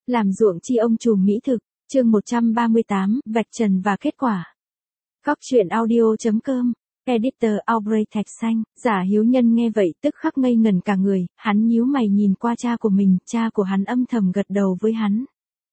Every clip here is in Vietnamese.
Làm ruộng chi ông trùm mỹ thực, chương 138, vạch trần và kết quả. Góc truyện audio.com, editor Aubrey Thạch Xanh, Giả Hiếu Nhân nghe vậy tức khắc ngây ngẩn cả người, hắn nhíu mày nhìn qua cha của mình, cha của hắn âm thầm gật đầu với hắn.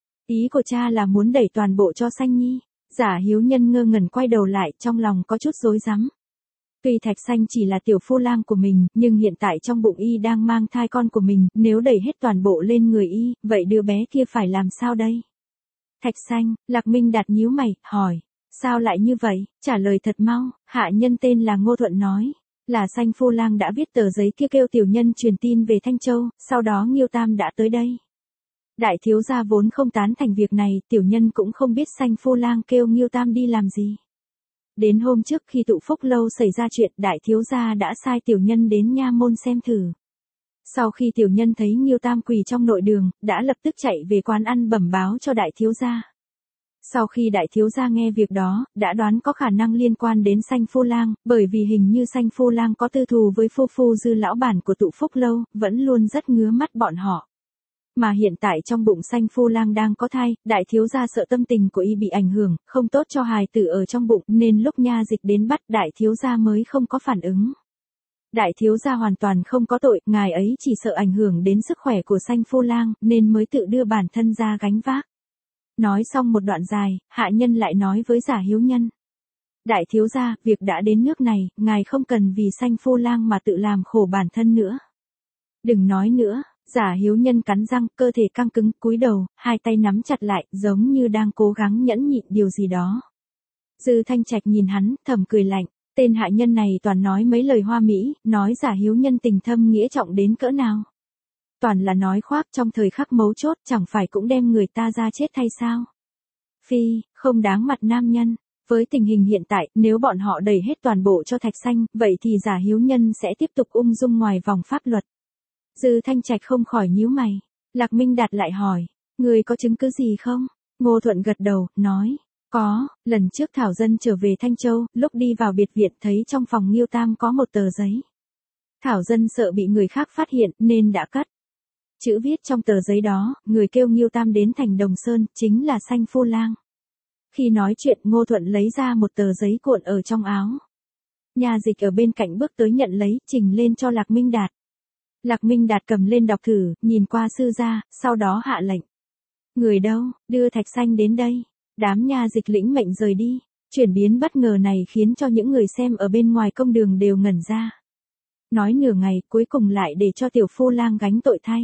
Ý của cha là muốn đẩy toàn bộ cho Xanh Nhi. Giả Hiếu Nhân ngơ ngẩn quay đầu lại, trong lòng có chút rối rắm. Tuy Thạch Xanh chỉ là tiểu phu lang của mình, nhưng hiện tại trong bụng y đang mang thai con của mình, nếu đẩy hết toàn bộ lên người y, vậy đứa bé kia phải làm sao đây? Thạch Xanh, Lạc Minh Đạt nhíu mày, hỏi, sao lại như vậy? Trả lời thật mau, hạ nhân tên là Ngô Thuận nói, là Xanh phu lang đã viết tờ giấy kia kêu tiểu nhân truyền tin về Thanh Châu, sau đó Nghiêu Tam đã tới đây. Đại thiếu gia vốn không tán thành việc này, tiểu nhân cũng không biết Xanh phu lang kêu Nghiêu Tam đi làm gì. Đến hôm trước khi tụ phúc lâu xảy ra chuyện, đại thiếu gia đã sai tiểu nhân đến nha môn xem thử. Sau khi tiểu nhân thấy Nghiêu Tam quỳ trong nội đường, đã lập tức chạy về quán ăn bẩm báo cho đại thiếu gia. Sau khi đại thiếu gia nghe việc đó, đã đoán có khả năng liên quan đến Xanh phu lang, bởi vì hình như Xanh phu lang có tư thù với phu Dư lão bản của tụ phúc lâu, vẫn luôn rất ngứa mắt bọn họ. Mà hiện tại trong bụng Xanh phu lang đang có thai, đại thiếu gia sợ tâm tình của y bị ảnh hưởng, không tốt cho hài tử ở trong bụng, nên lúc nha dịch đến bắt đại thiếu gia mới không có phản ứng. Đại thiếu gia hoàn toàn không có tội, ngài ấy chỉ sợ ảnh hưởng đến sức khỏe của Xanh phu lang, nên mới tự đưa bản thân ra gánh vác. Nói xong một đoạn dài, hạ nhân lại nói với Giả Hiếu Nhân. Đại thiếu gia, việc đã đến nước này, ngài không cần vì Xanh phu lang mà tự làm khổ bản thân nữa. Đừng nói nữa. Giả Hiếu Nhân cắn răng, cơ thể căng cứng, cúi đầu, hai tay nắm chặt lại, giống như đang cố gắng nhẫn nhịn điều gì đó. Dư Thanh Trạch nhìn hắn, thầm cười lạnh, tên hạ nhân này toàn nói mấy lời hoa mỹ, nói Giả Hiếu Nhân tình thâm nghĩa trọng đến cỡ nào. Toàn là nói khoác, trong thời khắc mấu chốt, chẳng phải cũng đem người ta ra chết thay sao. Phi, không đáng mặt nam nhân. Với tình hình hiện tại, nếu bọn họ đẩy hết toàn bộ cho Thạch Xanh, vậy thì Giả Hiếu Nhân sẽ tiếp tục ung dung ngoài vòng pháp luật. Dư Thanh Trạch không khỏi nhíu mày. Lạc Minh Đạt lại hỏi, người có chứng cứ gì không? Ngô Thuận gật đầu, nói, có, lần trước Thảo Dân trở về Thanh Châu, lúc đi vào biệt viện thấy trong phòng Nghiêu Tam có một tờ giấy. Thảo Dân sợ bị người khác phát hiện, nên đã cất. Chữ viết trong tờ giấy đó, người kêu Nghiêu Tam đến thành Đồng Sơn, chính là Xanh phu lang. Khi nói chuyện, Ngô Thuận lấy ra một tờ giấy cuộn ở trong áo. Nha dịch ở bên cạnh bước tới nhận lấy, trình lên cho Lạc Minh Đạt. Lạc Minh Đạt cầm lên đọc thử, nhìn qua sư gia, sau đó hạ lệnh. Người đâu, đưa Thạch Xanh đến đây. Đám nha dịch lĩnh mệnh rời đi. Chuyển biến bất ngờ này khiến cho những người xem ở bên ngoài công đường đều ngẩn ra. Nói nửa ngày, cuối cùng lại để cho tiểu phu lang gánh tội thay.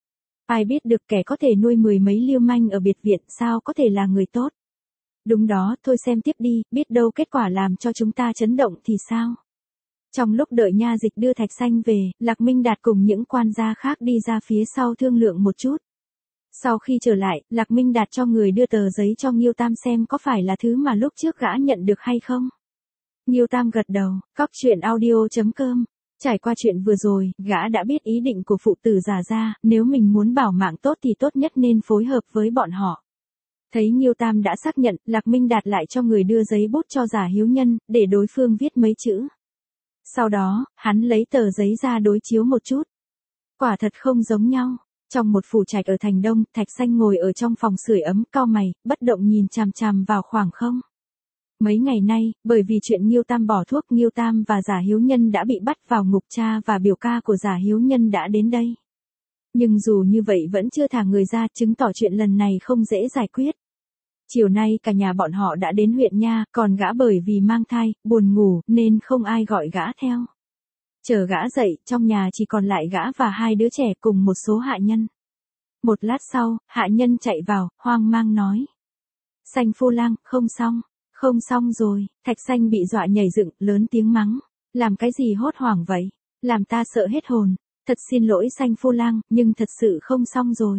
Ai biết được kẻ có thể nuôi mười mấy lưu manh ở biệt viện sao có thể là người tốt. Đúng đó, thôi xem tiếp đi, biết đâu kết quả làm cho chúng ta chấn động thì sao. Trong lúc đợi nha dịch đưa Thạch Xanh về, Lạc Minh Đạt cùng những quan gia khác đi ra phía sau thương lượng một chút. Sau khi trở lại, Lạc Minh Đạt cho người đưa tờ giấy cho Nghiêu Tam xem có phải là thứ mà lúc trước gã nhận được hay không. Nghiêu Tam gật đầu, góc truyện audio.com. Trải qua chuyện vừa rồi, gã đã biết ý định của phụ tử Giả gia, nếu mình muốn bảo mạng tốt thì tốt nhất nên phối hợp với bọn họ. Thấy Nghiêu Tam đã xác nhận, Lạc Minh Đạt lại cho người đưa giấy bút cho Giả Hiếu Nhân, để đối phương viết mấy chữ. Sau đó, hắn lấy tờ giấy ra đối chiếu một chút. Quả thật không giống nhau. Trong một phủ trạch ở thành Đông, Thạch Xanh ngồi ở trong phòng sưởi ấm, cau mày, bất động nhìn chằm chằm vào khoảng không. Mấy ngày nay, bởi vì chuyện Nghiêu Tam bỏ thuốc, Nghiêu Tam và Giả Hiếu Nhân đã bị bắt vào ngục, cha và biểu ca của Giả Hiếu Nhân đã đến đây. Nhưng dù như vậy vẫn chưa thả người ra, chứng tỏ chuyện lần này không dễ giải quyết. Chiều nay cả nhà bọn họ đã đến huyện nha, còn gã bởi vì mang thai, buồn ngủ, nên không ai gọi gã theo. Chờ gã dậy, trong nhà chỉ còn lại gã và hai đứa trẻ cùng một số hạ nhân. Một lát sau, hạ nhân chạy vào, hoang mang nói. Xanh phu lang, không xong rồi. Thạch Xanh bị dọa nhảy dựng, lớn tiếng mắng. Làm cái gì hốt hoảng vậy? Làm ta sợ hết hồn. Thật xin lỗi Xanh phu lang, nhưng thật sự không xong rồi.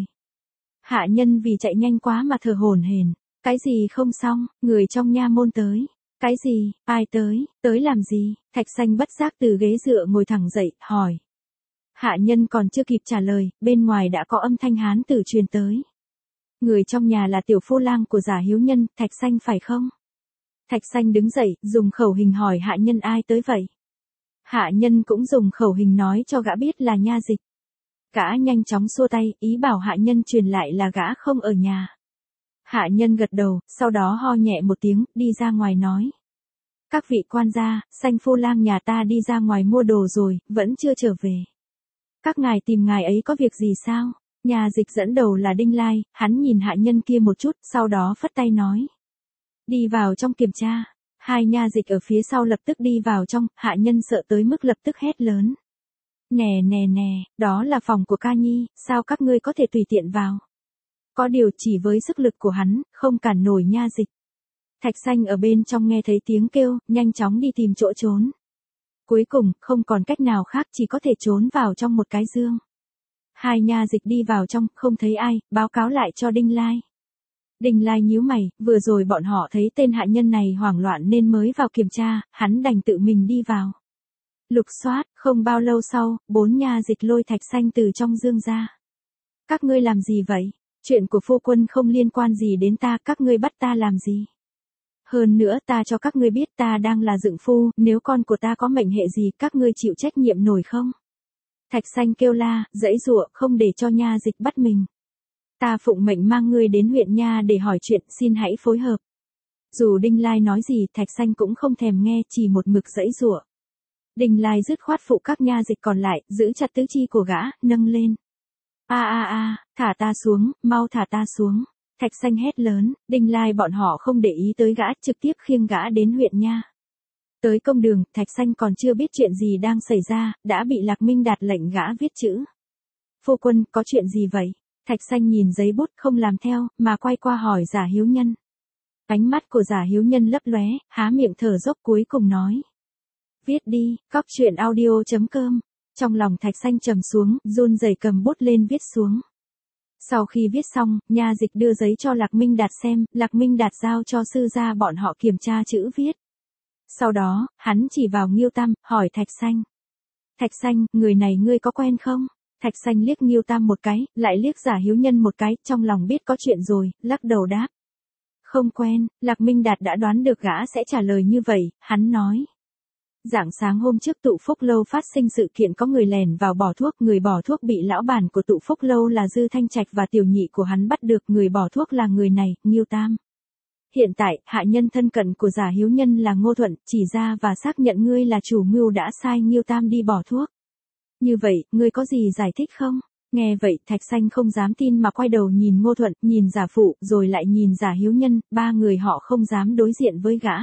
Hạ nhân vì chạy nhanh quá mà thở hổn hển. Cái gì không xong, người trong nha môn tới. Cái gì, ai tới làm gì? Thạch Xanh bất giác từ ghế dựa ngồi thẳng dậy, hỏi. Hạ nhân còn chưa kịp trả lời, bên ngoài đã có âm thanh hán tử truyền tới. Người trong nhà là tiểu phu lang của Giả Hiếu Nhân, Thạch Xanh phải không? Thạch Xanh đứng dậy, dùng khẩu hình hỏi hạ nhân ai tới vậy. Hạ nhân cũng dùng khẩu hình nói cho gã biết là nha dịch. Gã nhanh chóng xua tay, ý bảo hạ nhân truyền lại là gã không ở nhà. Hạ nhân gật đầu, sau đó ho nhẹ một tiếng, đi ra ngoài nói. Các vị quan gia, Sanh phu lang nhà ta đi ra ngoài mua đồ rồi, vẫn chưa trở về. Các ngài tìm ngài ấy có việc gì sao? Nhà dịch dẫn đầu là Đinh Lai, hắn nhìn hạ nhân kia một chút, sau đó phất tay nói. Đi vào trong kiểm tra. Hai nha dịch ở phía sau lập tức đi vào trong, hạ nhân sợ tới mức lập tức hét lớn. Nè nè nè, đó là phòng của ca nhi, sao các ngươi có thể tùy tiện vào? Có điều chỉ với sức lực của hắn, không cản nổi nha dịch. Thạch Xanh ở bên trong nghe thấy tiếng kêu, nhanh chóng đi tìm chỗ trốn. Cuối cùng, không còn cách nào khác chỉ có thể trốn vào trong một cái giường. Hai nha dịch đi vào trong, không thấy ai, báo cáo lại cho Đinh Lai. Đinh Lai nhíu mày, vừa rồi bọn họ thấy tên hạ nhân này hoảng loạn nên mới vào kiểm tra, hắn đành tự mình đi vào. Lục soát, không bao lâu sau, 4 nha dịch lôi Thạch Xanh từ trong giường ra. Các ngươi làm gì vậy? Chuyện của phu quân không liên quan gì đến ta, các ngươi bắt ta làm gì? Hơn nữa ta cho các ngươi biết ta đang là dựng phu, nếu con của ta có mệnh hệ gì các ngươi chịu trách nhiệm nổi không? Thạch Xanh kêu la, giãy giụa, không để cho nha dịch bắt mình. Ta phụng mệnh mang ngươi đến huyện nha để hỏi chuyện, xin hãy phối hợp. Dù Đinh Lai nói gì, Thạch Xanh cũng không thèm nghe, chỉ một mực giãy giụa. Đinh Lai dứt khoát phụ các nha dịch còn lại, giữ chặt tứ chi của gã, nâng lên. Thả ta xuống, mau thả ta xuống. Thạch Xanh hét lớn, Đinh Lai bọn họ không để ý tới gã, trực tiếp khiêng gã đến huyện nha. Tới công đường, Thạch Xanh còn chưa biết chuyện gì đang xảy ra, đã bị Lạc Minh Đạt lệnh gã viết chữ. Phu quân, có chuyện gì vậy? Thạch Xanh nhìn giấy bút không làm theo, mà quay qua hỏi Giả Hiếu Nhân. Ánh mắt của Giả Hiếu Nhân lấp lóe, há miệng thở dốc cuối cùng nói. Viết đi, cóc truyện audio.com. Trong lòng Thạch Xanh trầm xuống, run rẩy cầm bút lên viết xuống. Sau khi viết xong, nha dịch đưa giấy cho Lạc Minh Đạt xem, Lạc Minh Đạt giao cho sư gia bọn họ kiểm tra chữ viết. Sau đó, hắn chỉ vào Ngưu Tam, hỏi Thạch Xanh. Thạch Xanh, người này ngươi có quen không? Thạch Xanh liếc Ngưu Tam một cái, lại liếc Giả Hiếu Nhân một cái, trong lòng biết có chuyện rồi, lắc đầu đáp. Không quen, Lạc Minh Đạt đã đoán được gã sẽ trả lời như vậy, hắn nói. Rạng sáng hôm trước Tụ Phúc Lâu phát sinh sự kiện có người lẻn vào bỏ thuốc, người bỏ thuốc bị lão bản của Tụ Phúc Lâu là Dư Thanh Trạch và tiểu nhị của hắn bắt được, người bỏ thuốc là người này, Ngưu Tam. Hiện tại, hạ nhân thân cận của Giả Hiếu Nhân là Ngô Thuận, chỉ ra và xác nhận ngươi là chủ mưu đã sai Ngưu Tam đi bỏ thuốc. Như vậy, ngươi có gì giải thích không? Nghe vậy, Thạch Xanh không dám tin mà quay đầu nhìn Ngô Thuận, nhìn Giả Phụ, rồi lại nhìn Giả Hiếu Nhân, ba người họ không dám đối diện với gã.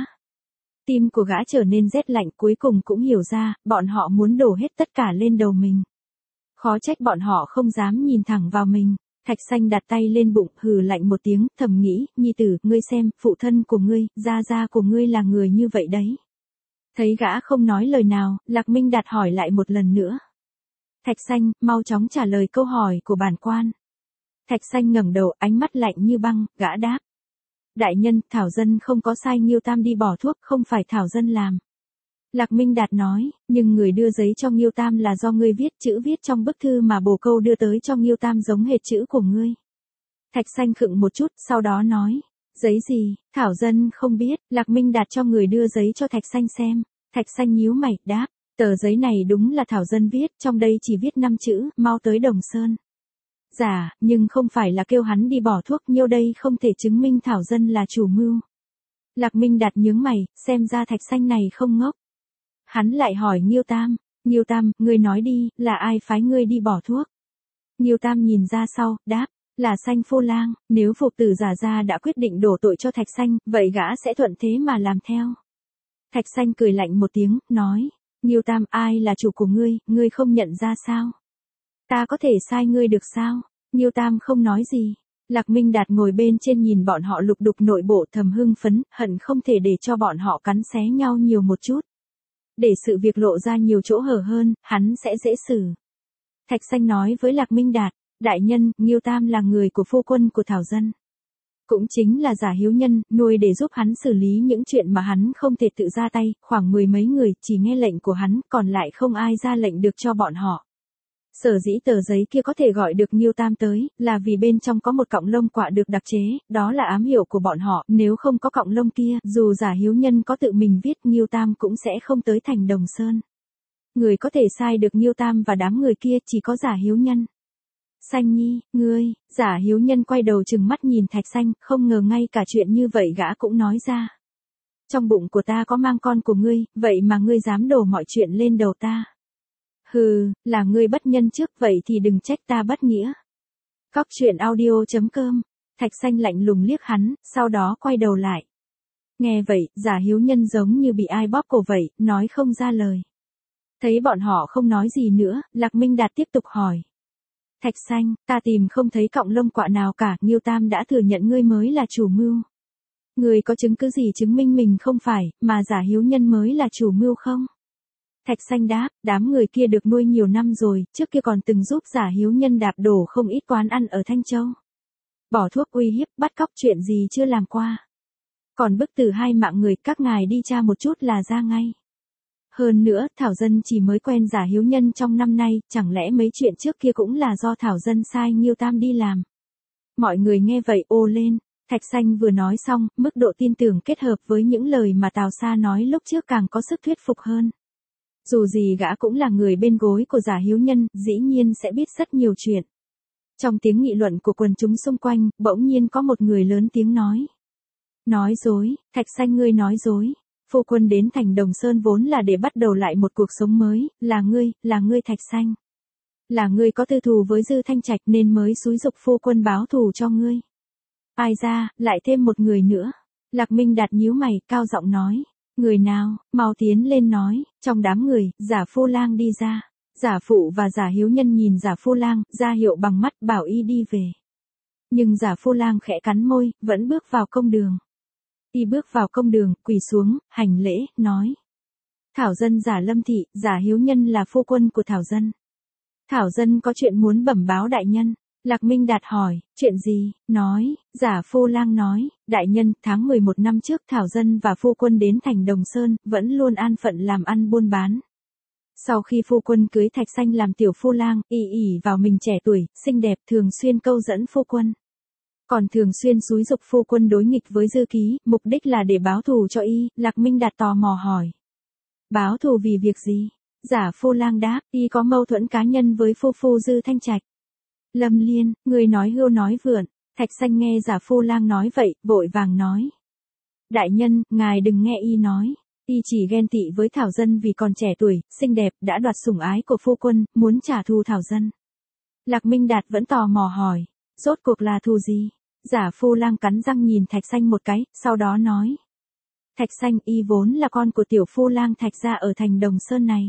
Tim của gã trở nên rét lạnh, cuối cùng cũng hiểu ra, bọn họ muốn đổ hết tất cả lên đầu mình. Khó trách bọn họ không dám nhìn thẳng vào mình. Thạch Xanh đặt tay lên bụng, hừ lạnh một tiếng, thầm nghĩ, nhi tử, ngươi xem, phụ thân của ngươi, gia của ngươi là người như vậy đấy. Thấy gã không nói lời nào, Lạc Minh Đạt hỏi lại một lần nữa. Thạch Xanh, mau chóng trả lời câu hỏi của bản quan. Thạch Xanh ngẩng đầu, ánh mắt lạnh như băng, gã đáp. Đại nhân, Thảo Dân không có sai Ngưu Tam đi bỏ thuốc, không phải Thảo Dân làm. Lạc Minh Đạt nói, nhưng người đưa giấy cho Ngưu Tam là do ngươi viết, chữ viết trong bức thư mà bồ câu đưa tới cho Ngưu Tam giống hệt chữ của ngươi. Thạch Xanh khựng một chút, sau đó nói, giấy gì, Thảo Dân không biết, Lạc Minh Đạt cho người đưa giấy cho Thạch Xanh xem. Thạch Xanh nhíu mày, đáp, tờ giấy này đúng là Thảo Dân viết, trong đây chỉ viết 5 chữ, mau tới Đồng Sơn. Dạ, nhưng không phải là kêu hắn đi bỏ thuốc, nhiêu đây không thể chứng minh Thảo Dân là chủ mưu. Lạc Minh Đạt nhướng mày, xem ra Thạch Xanh này không ngốc. Hắn lại hỏi Ngưu Tam, ngươi nói đi, là ai phái ngươi đi bỏ thuốc? Ngưu Tam nhìn ra sau, đáp, là Sanh phu lang, nếu phục tử Giả gia đã quyết định đổ tội cho Thạch Xanh, vậy gã sẽ thuận thế mà làm theo. Thạch Xanh cười lạnh một tiếng, nói, Ngưu Tam, ai là chủ của ngươi không nhận ra sao? Ta có thể sai ngươi được sao? Ngưu Tam không nói gì. Lạc Minh Đạt ngồi bên trên nhìn bọn họ lục đục nội bộ, thầm hưng phấn, hận không thể để cho bọn họ cắn xé nhau nhiều một chút. Để sự việc lộ ra nhiều chỗ hở hơn, hắn sẽ dễ xử. Thạch Xanh nói với Lạc Minh Đạt, đại nhân, Ngưu Tam là người của phu quân của Thảo Dân. Cũng chính là Giả Hiếu Nhân, nuôi để giúp hắn xử lý những chuyện mà hắn không thể tự ra tay, khoảng 10 mấy người, chỉ nghe lệnh của hắn, còn lại không ai ra lệnh được cho bọn họ. Sở dĩ tờ giấy kia có thể gọi được Ngưu Tam tới, là vì bên trong có một cọng lông quạ được đặc chế, đó là ám hiệu của bọn họ, nếu không có cọng lông kia, dù Giả Hiếu Nhân có tự mình viết, Ngưu Tam cũng sẽ không tới thành Đồng Sơn. Người có thể sai được Ngưu Tam và đám người kia chỉ có Giả Hiếu Nhân. Xanh nhi, ngươi, Giả Hiếu Nhân quay đầu trừng mắt nhìn Thạch Xanh, không ngờ ngay cả chuyện như vậy gã cũng nói ra. Trong bụng của ta có mang con của ngươi, vậy mà ngươi dám đổ mọi chuyện lên đầu ta. Hừ, là ngươi bất nhân trước, vậy thì đừng trách ta bất nghĩa. Cóc truyện audio.com, Thạch Xanh lạnh lùng liếc hắn, sau đó quay đầu lại. Nghe vậy, Giả Hiếu Nhân giống như bị ai bóp cổ vậy, nói không ra lời. Thấy bọn họ không nói gì nữa, Lạc Minh Đạt tiếp tục hỏi. Thạch Xanh, ta tìm không thấy cọng lông quạ nào cả, Nghiêu Tam đã thừa nhận ngươi mới là chủ mưu. Ngươi có chứng cứ gì chứng minh mình không phải, mà Giả Hiếu Nhân mới là chủ mưu không? Thạch Xanh đáp, đám người kia được nuôi nhiều năm rồi, trước kia còn từng giúp Giả Hiếu Nhân đạp đổ không ít quán ăn ở Thanh Châu. Bỏ thuốc uy hiếp, bắt cóc chuyện gì chưa làm qua. Còn bức tử 2 mạng người, các ngài đi tra một chút là ra ngay. Hơn nữa, Thảo Dân chỉ mới quen Giả Hiếu Nhân trong năm nay, chẳng lẽ mấy chuyện trước kia cũng là do Thảo Dân sai Nghiêu Tam đi làm. Mọi người nghe vậy ồ lên, Thạch Xanh vừa nói xong, mức độ tin tưởng kết hợp với những lời mà Tào Sa nói lúc trước càng có sức thuyết phục hơn. Dù gì gã cũng là người bên gối của Giả Hiếu Nhân, dĩ nhiên sẽ biết rất nhiều chuyện. Trong tiếng nghị luận của quần chúng xung quanh, bỗng nhiên có một người lớn tiếng nói. Nói dối, Thạch Xanh ngươi nói dối. Phu quân đến thành Đồng Sơn vốn là để bắt đầu lại một cuộc sống mới, là ngươi Thạch Xanh. Là ngươi có tư thù với Dư Thanh Trạch nên mới xúi giục phu quân báo thù cho ngươi. Ai ra, lại thêm một người nữa. Lạc Minh Đạt nhíu mày, cao giọng nói. Người nào, mau tiến lên nói, trong đám người, Giả Phu Lang đi ra. Giả Phụ và Giả Hiếu Nhân nhìn Giả Phu Lang, ra hiệu bằng mắt bảo y đi về. Nhưng Giả Phu Lang khẽ cắn môi, vẫn bước vào công đường. Y bước vào công đường, quỳ xuống, hành lễ, nói. Thảo Dân Giả Lâm Thị, Giả Hiếu Nhân là phu quân của Thảo Dân. Thảo Dân có chuyện muốn bẩm báo đại nhân. Lạc Minh Đạt hỏi, chuyện gì, nói, Giả Phu Lang nói, đại nhân, tháng 11 năm trước Thảo Dân và phu quân đến thành Đồng Sơn, vẫn luôn an phận làm ăn buôn bán. Sau khi phu quân cưới Thạch Xanh làm tiểu phu lang, y ỉ vào mình trẻ tuổi, xinh đẹp, thường xuyên câu dẫn phu quân. Còn thường xuyên xúi giục phu quân đối nghịch với Dư Ký, mục đích là để báo thù cho y, Lạc Minh Đạt tò mò hỏi. Báo thù vì việc gì? Giả Phu Lang đáp, y có mâu thuẫn cá nhân với phu Dư Thanh Trạch. Lâm Liên, người nói hưu nói vượn, Thạch Xanh nghe Giả Phu Lang nói vậy, vội vàng nói. Đại nhân, ngài đừng nghe y nói. Y chỉ ghen tị với Thảo Dân vì còn trẻ tuổi, xinh đẹp, đã đoạt sủng ái của phu quân, muốn trả thù Thảo Dân. Lạc Minh Đạt vẫn tò mò hỏi, rốt cuộc là thù gì? Giả Phu Lang cắn răng nhìn Thạch Xanh một cái, sau đó nói. Thạch Xanh y vốn là con của tiểu phu lang Thạch gia ở thành Đồng Sơn này.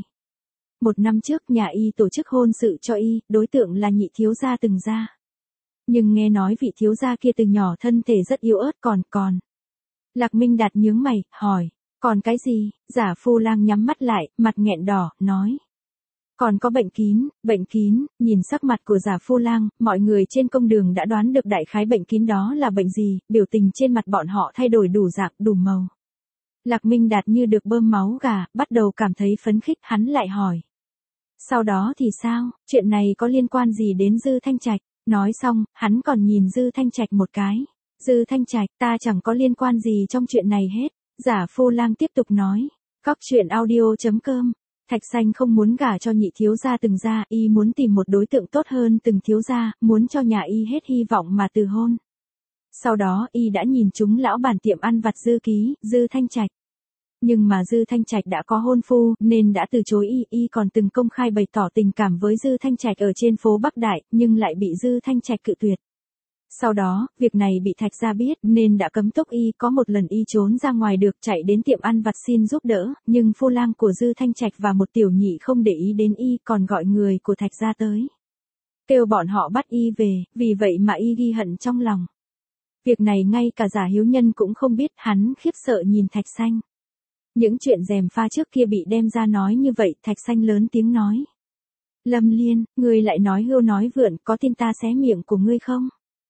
1 năm trước nhà y tổ chức hôn sự cho y, đối tượng là nhị thiếu gia Từng gia. Nhưng nghe nói vị thiếu gia kia từ nhỏ thân thể rất yếu ớt còn. Lạc Minh Đạt nhướng mày, hỏi. Còn cái gì? Giả Phu Lang nhắm mắt lại, mặt nghẹn đỏ, nói. Còn có bệnh kín, nhìn sắc mặt của Giả Phu Lang, mọi người trên công đường đã đoán được đại khái bệnh kín đó là bệnh gì, biểu tình trên mặt bọn họ thay đổi đủ dạng, đủ màu. Lạc Minh Đạt như được bơm máu gà, bắt đầu cảm thấy phấn khích, hắn lại hỏi. Sau đó thì sao, chuyện này có liên quan gì đến Dư Thanh Trạch? Nói xong, hắn còn nhìn Dư Thanh Trạch một cái. Dư Thanh Trạch, ta chẳng có liên quan gì trong chuyện này hết. Giả Phu Lang tiếp tục nói. Cóc truyện audio.com. Thạch Xanh không muốn gả cho nhị thiếu gia Từng gia, y muốn tìm một đối tượng tốt hơn Từng thiếu gia, muốn cho nhà y hết hy vọng mà từ hôn. Sau đó, y đã nhìn chúng lão bản tiệm ăn vặt Dư Ký, Dư Thanh Trạch. Nhưng mà Dư Thanh Trạch đã có hôn phu, nên đã từ chối y còn từng công khai bày tỏ tình cảm với Dư Thanh Trạch ở trên phố Bắc Đại, nhưng lại bị Dư Thanh Trạch cự tuyệt. Sau đó, việc này bị Thạch gia biết, nên đã cấm túc y, có một lần y trốn ra ngoài được chạy đến tiệm ăn vặt xin giúp đỡ, nhưng phu lang của Dư Thanh Trạch và một tiểu nhị không để ý đến y, còn gọi người của Thạch gia tới. Kêu bọn họ bắt y về, vì vậy mà y ghi hận trong lòng. Việc này ngay cả Giả Hiếu Nhân cũng không biết, hắn khiếp sợ nhìn Thạch Xanh. Những chuyện gièm pha trước kia bị đem ra nói như vậy, Thạch Xanh lớn tiếng nói. Lâm Liên, ngươi lại nói hưu nói vượn, có tin ta xé miệng của ngươi không?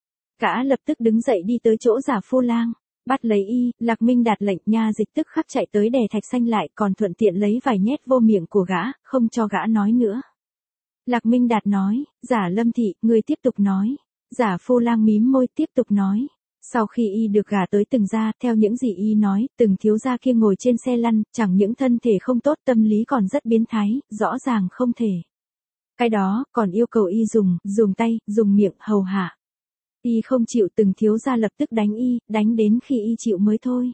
Gã lập tức đứng dậy đi tới chỗ Giả Phu Lang, bắt lấy y, Lạc Minh Đạt lệnh nha dịch tức khắc chạy tới đè Thạch Xanh lại, còn thuận tiện lấy vài nhét vô miệng của gã, không cho gã nói nữa. Lạc Minh Đạt nói, Giả Lâm Thị, ngươi tiếp tục nói. Giả Phu Lang mím môi tiếp tục nói. Sau khi y được gả tới Từng gia, theo những gì y nói, Từng thiếu gia kia ngồi trên xe lăn, chẳng những thân thể không tốt, tâm lý còn rất biến thái, rõ ràng không thể Cái đó, còn yêu cầu y dùng tay, dùng miệng, hầu hạ. Y không chịu từng thiếu gia lập tức đánh y, đánh đến khi y chịu mới thôi.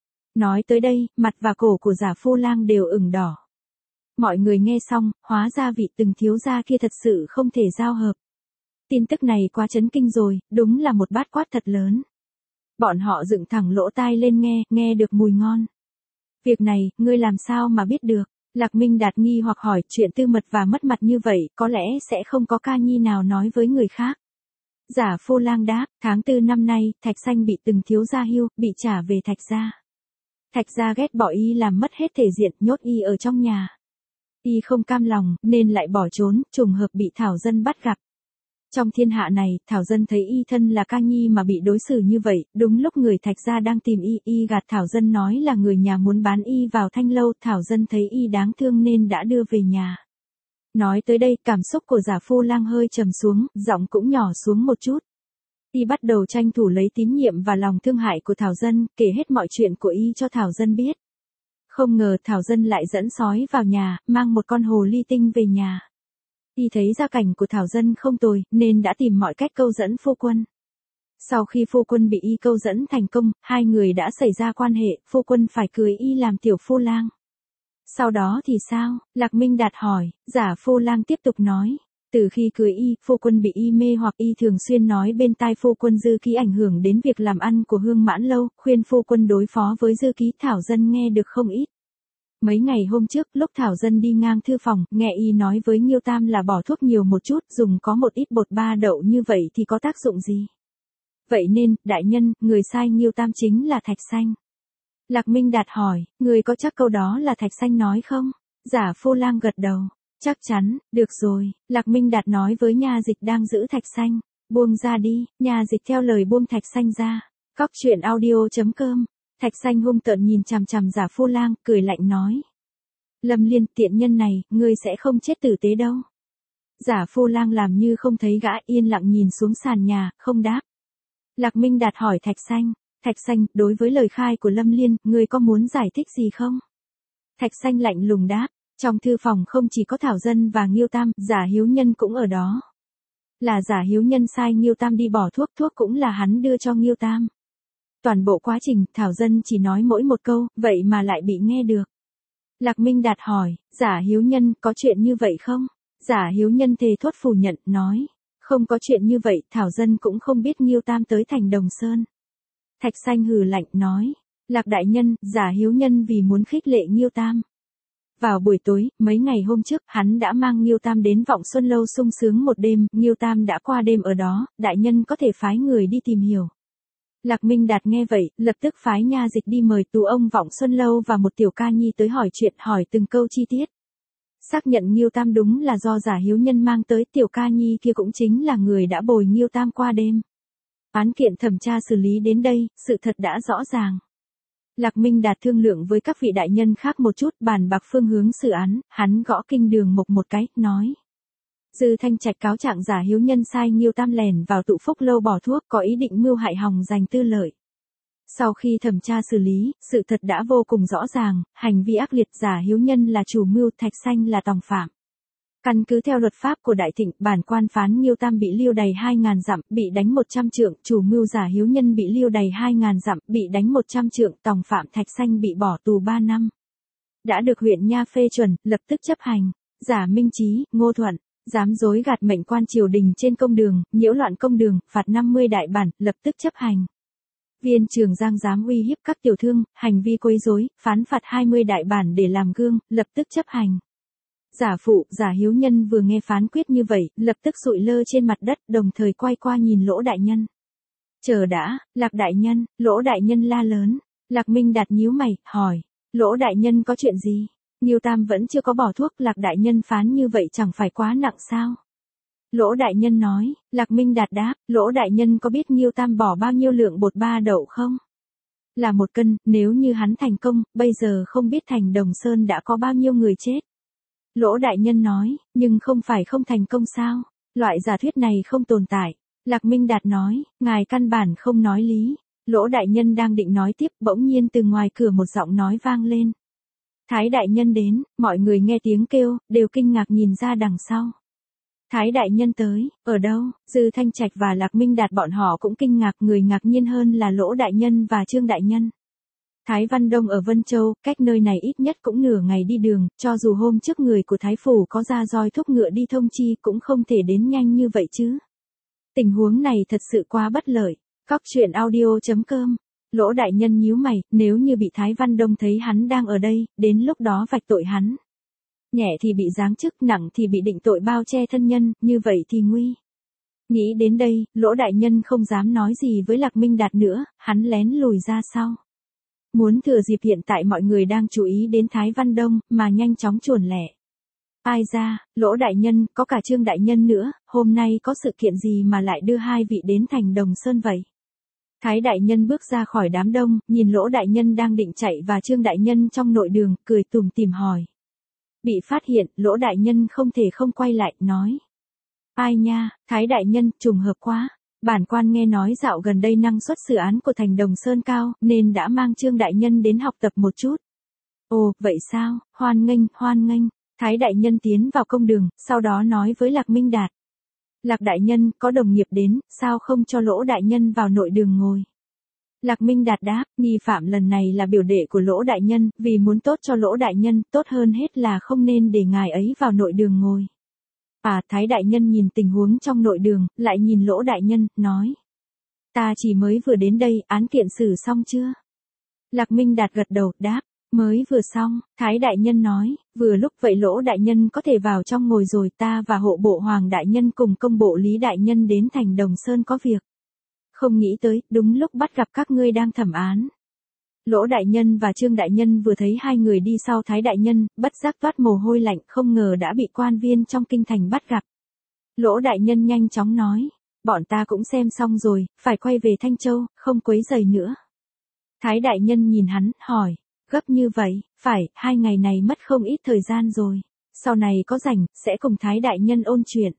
Nói tới đây, mặt và cổ của Giả Phu Lang đều ửng đỏ. Mọi người nghe xong, hóa ra vị từng thiếu gia kia thật sự không thể giao hợp. Tin tức này quá chấn kinh rồi, đúng là một bát quát thật lớn. Bọn họ dựng thẳng lỗ tai lên nghe được mùi ngon. Việc này, ngươi làm sao mà biết được? Lạc Minh Đạt nghi hoặc hỏi, chuyện tư mật và mất mặt như vậy, có lẽ sẽ không có ca nhi nào nói với người khác. Giả Phu Lang đáp, tháng 4 năm nay, Thạch Sanh bị từng thiếu gia hưu, bị trả về Thạch gia. Thạch gia ghét bỏ y làm mất hết thể diện, nhốt y ở trong nhà. Y không cam lòng, nên lại bỏ trốn, trùng hợp bị Thảo Dân bắt gặp. Trong thiên hạ này, Thảo Dân thấy y thân là ca nhi mà bị đối xử như vậy, đúng lúc người Thạch gia đang tìm y gạt Thảo Dân nói là người nhà muốn bán y vào Thanh Lâu, Thảo Dân thấy y đáng thương nên đã đưa về nhà. Nói tới đây, cảm xúc của Giả Phu Lang hơi trầm xuống, giọng cũng nhỏ xuống một chút. Y bắt đầu tranh thủ lấy tín nhiệm và lòng thương hại của Thảo Dân, kể hết mọi chuyện của y cho Thảo Dân biết. Không ngờ Thảo Dân lại dẫn sói vào nhà, mang một con hồ ly tinh về nhà. Y thấy gia cảnh của Thảo Dân không tồi, nên đã tìm mọi cách câu dẫn phu quân. Sau khi phu quân bị y câu dẫn thành công, hai người đã xảy ra quan hệ, phu quân phải cưới y làm tiểu phu lang. Sau đó thì sao? Lạc Minh Đạt hỏi, Giả Phu Lang tiếp tục nói. Từ khi cưới y, phu quân bị y mê hoặc y thường xuyên nói bên tai phu quân Dư Ký ảnh hưởng đến việc làm ăn của Hương Mãn Lâu, khuyên phu quân đối phó với Dư Ký, Thảo Dân nghe được không ít. Mấy ngày hôm trước, lúc Thảo Dân đi ngang thư phòng, nghe y nói với Nghiêu Tam là bỏ thuốc nhiều một chút, dùng có một ít bột ba đậu như vậy thì có tác dụng gì? Vậy nên, đại nhân, người sai Nghiêu Tam chính là Thạch Sanh. Lạc Minh Đạt hỏi, người có chắc câu đó là Thạch Sanh nói không? Giả Phu Lang gật đầu. Chắc chắn, được rồi, Lạc Minh Đạt nói với nha dịch đang giữ Thạch Sanh. Buông ra đi, nha dịch theo lời buông Thạch Sanh ra. Cóc truyện audio.com. Thạch Sanh hung tợn nhìn chằm chằm Giả Phu Lang, cười lạnh nói. Lâm Liên, tiện nhân này, ngươi sẽ không chết tử tế đâu. Giả Phu Lang làm như không thấy gã, yên lặng nhìn xuống sàn nhà, không đáp. Lạc Minh Đạt hỏi Thạch Sanh. Thạch Sanh, đối với lời khai của Lâm Liên, ngươi có muốn giải thích gì không? Thạch Sanh lạnh lùng đáp. Trong thư phòng không chỉ có Thảo Dân và Nghiêu Tam, Giả Hiếu Nhân cũng ở đó. Là Giả Hiếu Nhân sai Nghiêu Tam đi bỏ thuốc cũng là hắn đưa cho Nghiêu Tam. Toàn bộ quá trình, Thảo Dân chỉ nói mỗi một câu, vậy mà lại bị nghe được. Lạc Minh Đạt hỏi, Giả Hiếu Nhân, có chuyện như vậy không? Giả Hiếu Nhân thề thốt phủ nhận, nói, không có chuyện như vậy, Thảo Dân cũng không biết Nghiêu Tam tới thành Đồng Sơn. Thạch Sanh hừ lạnh, nói, Lạc đại nhân, Giả Hiếu Nhân vì muốn khích lệ Nghiêu Tam. Vào buổi tối, mấy ngày hôm trước, hắn đã mang Nghiêu Tam đến Vọng Xuân Lâu sung sướng một đêm, Nghiêu Tam đã qua đêm ở đó, đại nhân có thể phái người đi tìm hiểu. Lạc Minh Đạt nghe vậy, lập tức phái nha dịch đi mời tú ông Vọng Xuân Lâu và một tiểu ca nhi tới hỏi chuyện, hỏi từng câu chi tiết. Xác nhận Nghiêu Tam đúng là do Giả Hiếu Nhân mang tới, tiểu ca nhi kia cũng chính là người đã bồi Nghiêu Tam qua đêm. Án kiện thẩm tra xử lý đến đây, sự thật đã rõ ràng. Lạc Minh Đạt thương lượng với các vị đại nhân khác một chút, bàn bạc phương hướng xử án, hắn gõ kinh đường mộc một cái, nói. Dư Thanh Trạch cáo trạng Giả Hiếu Nhân sai Nghiêu Tam lèn vào Tụ Phúc Lâu bỏ thuốc, có ý định mưu hại hòng giành tư lợi. Sau khi thẩm tra xử lý, sự thật đã vô cùng rõ ràng, hành vi ác liệt, Giả Hiếu Nhân là chủ mưu, Thạch Sanh là tòng phạm. Căn cứ theo luật pháp của Đại Thịnh, bản quan phán Nghiêu Tam bị liêu đày 2.000 dặm, bị đánh 100 trượng, chủ mưu Giả Hiếu Nhân bị liêu đày 2.000 dặm, bị đánh 100 trượng, tòng phạm Thạch Sanh bị bỏ tù 3 năm. Đã được huyện nha phê chuẩn, lập tức chấp hành. Giả Minh Chí, Ngô Thuận, dám dối gạt mệnh quan triều đình trên công đường, nhiễu loạn công đường, phạt 50 đại bản, lập tức chấp hành. Viên Trường Giang dám uy hiếp các tiểu thương, hành vi quấy rối, phán phạt 20 đại bản để làm gương, lập tức chấp hành. Giả Phụ, Giả Hiếu Nhân vừa nghe phán quyết như vậy, lập tức sụi lơ trên mặt đất, đồng thời quay qua nhìn Lỗ đại nhân. Chờ đã, Lạc đại nhân, Lỗ đại nhân la lớn. Lạc Minh Đạt nhíu mày, hỏi, Lỗ đại nhân có chuyện gì? Nghiêu Tam vẫn chưa có bỏ thuốc, Lạc đại nhân phán như vậy chẳng phải quá nặng sao? Lỗ đại nhân nói. Lạc Minh Đạt đáp, Lỗ đại nhân có biết Nghiêu Tam bỏ bao nhiêu lượng bột ba đậu không? Là 1 cân, nếu như hắn thành công, bây giờ không biết thành Đồng Sơn đã có bao nhiêu người chết. Lỗ đại nhân nói, nhưng không phải không thành công sao? Loại giả thuyết này không tồn tại. Lạc Minh Đạt nói, ngài căn bản không nói lý. Lỗ đại nhân đang định nói tiếp, bỗng nhiên từ ngoài cửa một giọng nói vang lên. Thái đại nhân đến, mọi người nghe tiếng kêu, đều kinh ngạc nhìn ra đằng sau. Thái đại nhân tới, ở đâu? Dư Thanh Trạch và Lạc Minh Đạt bọn họ cũng kinh ngạc, người ngạc nhiên hơn là Lỗ đại nhân và Trương đại nhân. Thái Văn Đông ở Vân Châu, cách nơi này ít nhất cũng nửa ngày đi đường, cho dù hôm trước người của Thái Phủ có ra roi thúc ngựa đi thông chi cũng không thể đến nhanh như vậy chứ. Tình huống này thật sự quá bất lợi. Cóc truyện audio.com. Lỗ đại nhân nhíu mày, nếu như bị Thái Văn Đông thấy hắn đang ở đây, đến lúc đó vạch tội hắn. Nhẹ thì bị giáng chức, nặng thì bị định tội bao che thân nhân, như vậy thì nguy. Nghĩ đến đây, Lỗ đại nhân không dám nói gì với Lạc Minh Đạt nữa, hắn lén lùi ra sau. Muốn thừa dịp hiện tại mọi người đang chú ý đến Thái Văn Đông, mà nhanh chóng chuồn lẻ. Ai ra, Lỗ đại nhân, có cả Trương đại nhân nữa, hôm nay có sự kiện gì mà lại đưa hai vị đến thành Đồng Sơn vậy? Thái đại nhân bước ra khỏi đám đông, nhìn Lỗ đại nhân đang định chạy và Trương đại nhân trong nội đường, cười tủm tỉm hỏi. Bị phát hiện, Lỗ đại nhân không thể không quay lại, nói. Ai nha, Thái đại nhân, trùng hợp quá. Bản quan nghe nói dạo gần đây năng suất xử án của thành Đồng Sơn cao, nên đã mang Trương đại nhân đến học tập một chút. Ồ, vậy sao, hoan nghênh, hoan nghênh. Thái đại nhân tiến vào công đường, sau đó nói với Lạc Minh Đạt. Lạc đại nhân, có đồng nghiệp đến, sao không cho Lỗ đại nhân vào nội đường ngồi? Lạc Minh Đạt đáp, nghi phạm lần này là biểu đệ của Lỗ đại nhân, vì muốn tốt cho Lỗ đại nhân, tốt hơn hết là không nên để ngài ấy vào nội đường ngồi. Thái đại nhân nhìn tình huống trong nội đường, lại nhìn Lỗ đại nhân, nói. Ta chỉ mới vừa đến đây, án kiện xử xong chưa? Lạc Minh Đạt gật đầu, đáp. Mới vừa xong, Thái đại nhân nói, vừa lúc vậy Lỗ đại nhân có thể vào trong ngồi rồi, ta và hộ bộ Hoàng đại nhân cùng công bộ Lý đại nhân đến thành Đồng Sơn có việc. Không nghĩ tới, đúng lúc bắt gặp các ngươi đang thẩm án. Lỗ đại nhân và Trương đại nhân vừa thấy hai người đi sau Thái đại nhân, bất giác toát mồ hôi lạnh, không ngờ đã bị quan viên trong kinh thành bắt gặp. Lỗ đại nhân nhanh chóng nói, bọn ta cũng xem xong rồi, phải quay về Thanh Châu, không quấy rầy nữa. Thái đại nhân nhìn hắn, hỏi, gấp như vậy, phải, 2 ngày này mất không ít thời gian rồi. Sau này có rảnh, sẽ cùng Thái đại nhân ôn chuyện.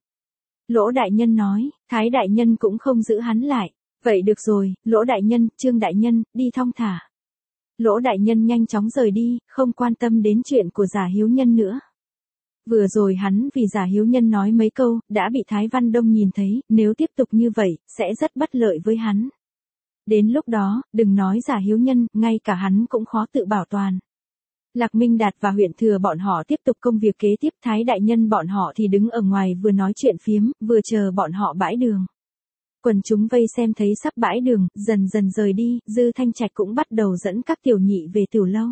Lỗ đại nhân nói, Thái đại nhân cũng không giữ hắn lại. Vậy được rồi, Lỗ đại nhân, Trương đại nhân, đi thong thả. Lỗ đại nhân nhanh chóng rời đi, không quan tâm đến chuyện của Giả Hiếu Nhân nữa. Vừa rồi hắn vì Giả Hiếu Nhân nói mấy câu, đã bị Thái Văn Đông nhìn thấy, nếu tiếp tục như vậy, sẽ rất bất lợi với hắn. Đến lúc đó, đừng nói Giả Hiếu Nhân, ngay cả hắn cũng khó tự bảo toàn. Lạc Minh Đạt và huyện thừa bọn họ tiếp tục công việc kế tiếp, Thái đại nhân bọn họ thì đứng ở ngoài vừa nói chuyện phiếm, vừa chờ bọn họ bãi đường. Quần chúng vây xem thấy sắp bãi đường, dần dần rời đi, Dư Thanh Trạch cũng bắt đầu dẫn các tiểu nhị về tiểu lâu.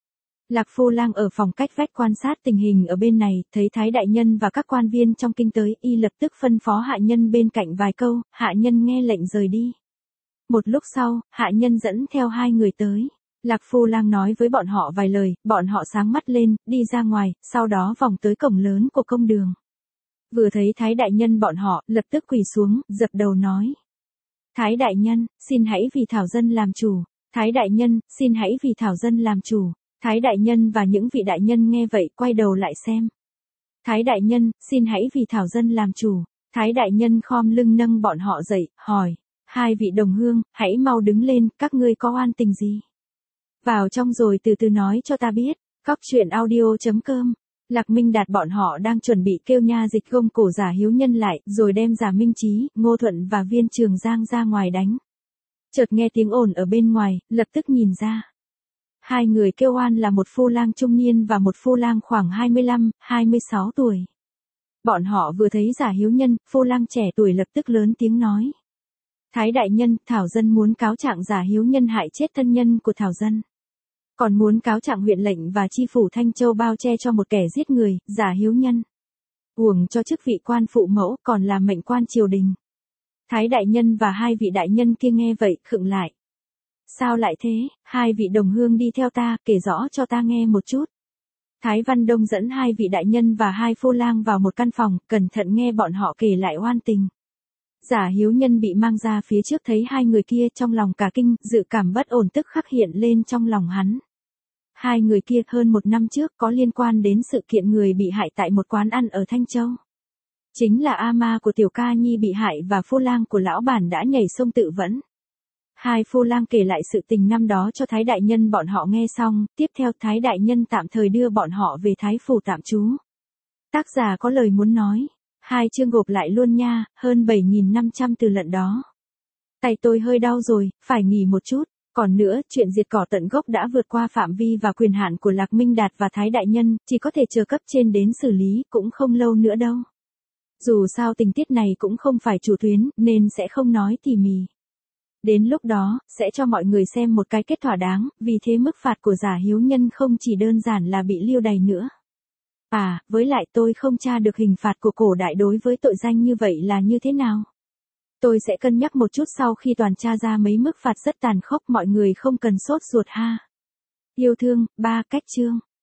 Lạc Phu Lang ở phòng cách vách quan sát tình hình ở bên này, thấy Thái đại nhân và các quan viên trong kinh tới, y lập tức phân phó hạ nhân bên cạnh vài câu, hạ nhân nghe lệnh rời đi. Một lúc sau, hạ nhân dẫn theo 2 người tới. Lạc Phu Lang nói với bọn họ vài lời, bọn họ sáng mắt lên, đi ra ngoài, sau đó vòng tới cổng lớn của công đường. Vừa thấy Thái đại nhân bọn họ, lập tức quỳ xuống, dập đầu nói. Thái đại nhân, xin hãy vì thảo dân làm chủ. Thái đại nhân, xin hãy vì thảo dân làm chủ. Thái đại nhân và những vị đại nhân nghe vậy, quay đầu lại xem. Thái đại nhân, xin hãy vì thảo dân làm chủ. Thái đại nhân khom lưng nâng bọn họ dậy, hỏi. 2 vị đồng hương, hãy mau đứng lên, các ngươi có oan tình gì? Vào trong rồi từ từ nói cho ta biết. Cóc truyện audio.com. Lạc Minh Đạt bọn họ đang chuẩn bị kêu nha dịch gông cổ Giả Hiếu Nhân lại, rồi đem Giả Minh Chí, Ngô Thuận và Viên Trường Giang ra ngoài đánh. Chợt nghe tiếng ồn ở bên ngoài, lập tức nhìn ra. 2 người kêu oan là một phu lang trung niên và một phu lang khoảng 25, 26 tuổi. Bọn họ vừa thấy Giả Hiếu Nhân, phu lang trẻ tuổi lập tức lớn tiếng nói. Thái đại nhân, thảo dân muốn cáo trạng Giả Hiếu Nhân hại chết thân nhân của thảo dân. Còn muốn cáo trạng huyện lệnh và chi phủ Thanh Châu bao che cho một kẻ giết người, Giả Hiếu Nhân. Uổng cho chức vị quan phụ mẫu, còn là mệnh quan triều đình. Thái đại nhân và 2 vị đại nhân kia nghe vậy, khựng lại. Sao lại thế, 2 vị đồng hương đi theo ta, kể rõ cho ta nghe một chút. Thái Văn Đông dẫn 2 vị đại nhân và 2 phu lang vào một căn phòng, cẩn thận nghe bọn họ kể lại oan tình. Giả Hiếu Nhân bị mang ra phía trước thấy 2 người kia, trong lòng cả kinh, dự cảm bất ổn tức khắc hiện lên trong lòng hắn. 2 người kia hơn 1 năm trước có liên quan đến sự kiện người bị hại tại một quán ăn ở Thanh Châu. Chính là ama của Tiểu Ca Nhi bị hại và phu lang của lão bản đã nhảy sông tự vẫn. 2 phu lang kể lại sự tình năm đó cho Thái đại nhân bọn họ nghe xong, tiếp theo Thái đại nhân tạm thời đưa bọn họ về Thái phủ tạm trú. Tác giả có lời muốn nói. 2 chương gộp lại luôn nha, hơn 7.500 từ lận đó. Tay tôi hơi đau rồi, phải nghỉ một chút. Còn nữa, chuyện diệt cỏ tận gốc đã vượt qua phạm vi và quyền hạn của Lạc Minh Đạt và Thái Đại Nhân, chỉ có thể chờ cấp trên đến xử lý, cũng không lâu nữa đâu. Dù sao tình tiết này cũng không phải chủ tuyến, nên sẽ không nói tỉ mỉ. Đến lúc đó, sẽ cho mọi người xem một cái kết thỏa đáng, vì thế mức phạt của Giả Hiếu Nhân không chỉ đơn giản là bị lưu đày nữa. À, với lại tôi không tra được hình phạt của cổ đại đối với tội danh như vậy là như thế nào. Tôi sẽ cân nhắc một chút sau khi toàn tra ra mấy mức phạt rất tàn khốc, mọi người không cần sốt ruột ha. Yêu thương, 3 cách chương.